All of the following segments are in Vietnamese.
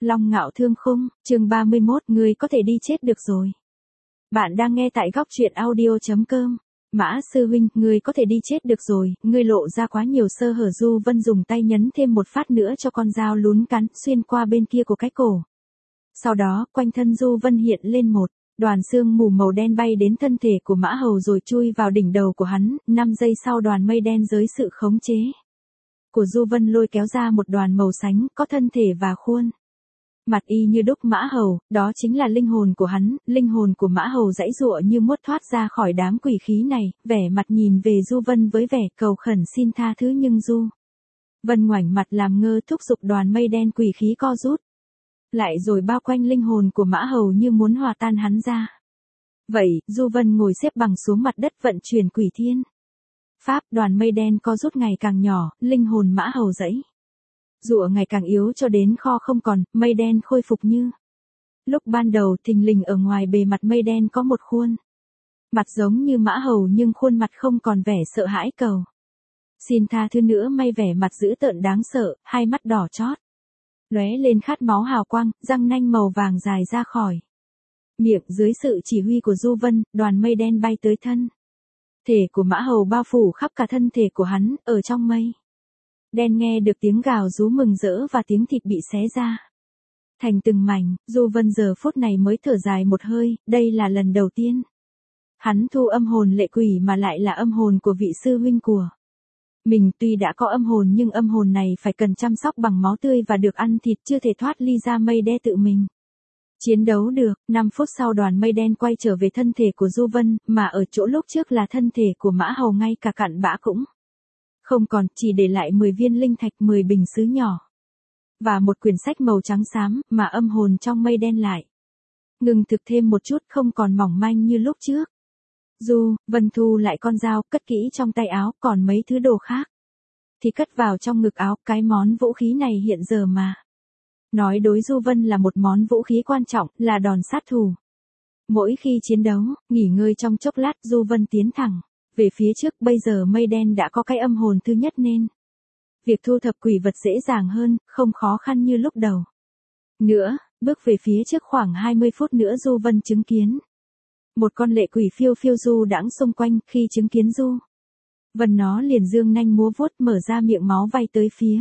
Long Ngạo Thương Khung, chương 31, ngươi có thể đi chết được rồi. Bạn đang nghe tại góc truyện audio.com. Mã sư huynh, ngươi có thể đi chết được rồi, ngươi lộ ra quá nhiều sơ hở. Du Vân dùng tay nhấn thêm một phát nữa cho con dao lún cắn xuyên qua bên kia của cái cổ. Sau đó, quanh thân Du Vân hiện lên một đoàn sương mù màu đen bay đến thân thể của Mã Hầu rồi chui vào đỉnh đầu của hắn. 5 giây sau đoàn mây đen dưới sự khống chế của Du Vân lôi kéo ra một đoàn màu xanh, có thân thể và khuôn mặt y như đúc Mã Hầu, đó chính là linh hồn của hắn. Linh hồn của Mã Hầu giãy giụa như muốn thoát ra khỏi đám quỷ khí này, vẻ mặt nhìn về Du Vân với vẻ cầu khẩn xin tha thứ, nhưng Du Vân ngoảnh mặt làm ngơ, thúc giục đoàn mây đen quỷ khí co rút lại rồi bao quanh linh hồn của Mã Hầu như muốn hòa tan hắn ra. Vậy, Du Vân ngồi xếp bằng xuống mặt đất vận chuyển Quỷ Thiên Pháp, đoàn mây đen co rút ngày càng nhỏ, linh hồn Mã Hầu giãy giụa ngày càng yếu cho đến kho không còn, mây đen khôi phục như lúc ban đầu. Thình lình ở ngoài bề mặt mây đen có một khuôn mặt giống như Mã Hầu, nhưng khuôn mặt không còn vẻ sợ hãi cầu xin tha thứ nữa, may vẻ mặt dữ tợn đáng sợ, hai mắt đỏ chót lóe lên khát máu hào quang, răng nanh màu vàng dài ra khỏi miệng. Dưới sự chỉ huy của Du Vân, đoàn mây đen bay tới thân thể của Mã Hầu, bao phủ khắp cả thân thể của hắn. Ở trong mây đen nghe được tiếng gào rú mừng rỡ và tiếng thịt bị xé ra thành từng mảnh. Du Vân giờ phút này mới thở dài một hơi, đây là lần đầu tiên hắn thu âm hồn lệ quỷ mà lại là âm hồn của vị sư huynh của mình. Tuy đã có âm hồn nhưng âm hồn này phải cần chăm sóc bằng máu tươi và được ăn thịt, chưa thể thoát ly ra mây đen tự mình chiến đấu được. 5 phút sau đoàn mây đen quay trở về thân thể của Du Vân, mà ở chỗ lúc trước là thân thể của Mã Hầu ngay cả cặn bã cũng không còn, chỉ để lại 10 viên linh thạch, 10 bình sứ nhỏ và một quyển sách màu trắng xám, mà âm hồn trong mây đen lại ngừng thực thêm một chút, không còn mỏng manh như lúc trước. Du Vân thu lại con dao, cất kỹ trong tay áo, còn mấy thứ đồ khác thì cất vào trong ngực áo. Cái món vũ khí này hiện giờ mà nói đối Du Vân là một món vũ khí quan trọng, là đòn sát thủ. Mỗi khi chiến đấu, nghỉ ngơi trong chốc lát, Du Vân tiến thẳng về phía trước. Bây giờ mây đen đã có cái âm hồn thứ nhất nên việc thu thập quỷ vật dễ dàng hơn, không khó khăn như lúc đầu nữa. Bước về phía trước khoảng 20 phút nữa, Du Vân chứng kiến một con lệ quỷ phiêu phiêu du đãng xung quanh. Khi chứng kiến Du Vân, nó liền dương nanh múa vuốt, mở ra miệng máu vay tới phía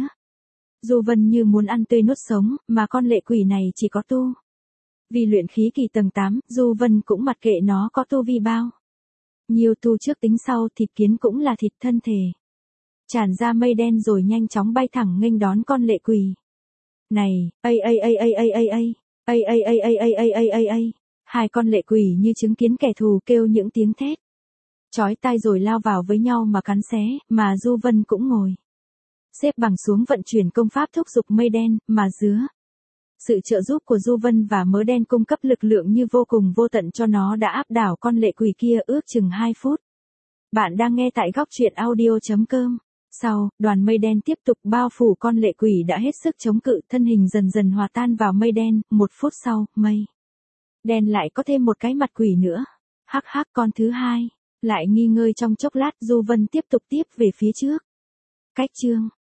Du Vân như muốn ăn tươi nuốt sống. Mà con lệ quỷ này chỉ có tu vì luyện khí kỳ tầng 8, Du Vân cũng mặc kệ nó có tu vi bao nhiều, tu trước tính sau. Thịt kiến cũng là thịt, thân thể tràn ra mây đen rồi nhanh chóng bay thẳng nghênh đón con lệ quỷ này. Hai con lệ quỷ như chứng kiến kẻ thù kêu những tiếng thét chói tai rồi lao vào với nhau mà cắn xé. Mà Du Vân cũng ngồi xếp bằng xuống vận chuyển công pháp thúc giục mây đen, mà dưới sự trợ giúp của Du Vân và mớ đen cung cấp lực lượng như vô cùng vô tận cho nó, đã áp đảo con lệ quỷ kia ước chừng 2 phút. Bạn đang nghe tại góc truyện audio.com. Sau, đoàn mây đen tiếp tục bao phủ con lệ quỷ đã hết sức chống cự, thân hình dần dần hòa tan vào mây đen. 1 phút sau, mây đen lại có thêm một cái mặt quỷ nữa. Hắc hắc, con thứ hai. Lại nghi ngơi trong chốc lát, Du Vân tiếp tục về phía trước. Cách chương